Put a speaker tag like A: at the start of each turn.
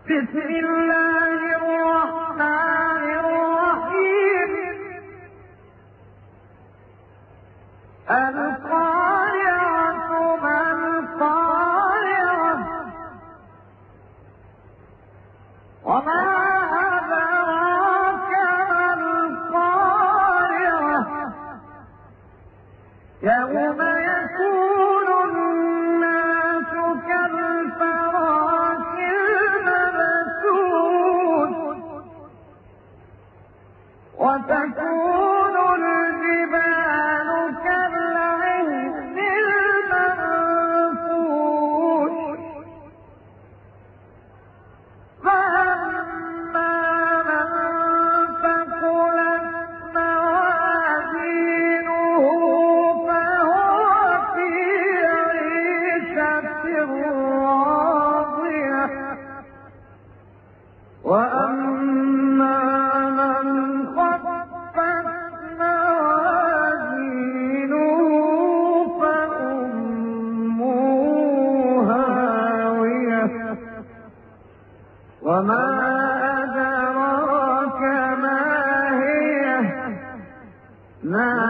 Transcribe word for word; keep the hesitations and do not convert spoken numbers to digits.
A: بسم الله الرحمن الرحيم القارعة ما القارعة وما أدراك ما القارعة يوم يكون الناس كالفراش المبثوث وتكون الجبال كالعهن المنفوش فأما من ثقلت موازينه فهو في عيشة راضية وأما من خفت موازينه فأمه هاوية وما أدراك ما هي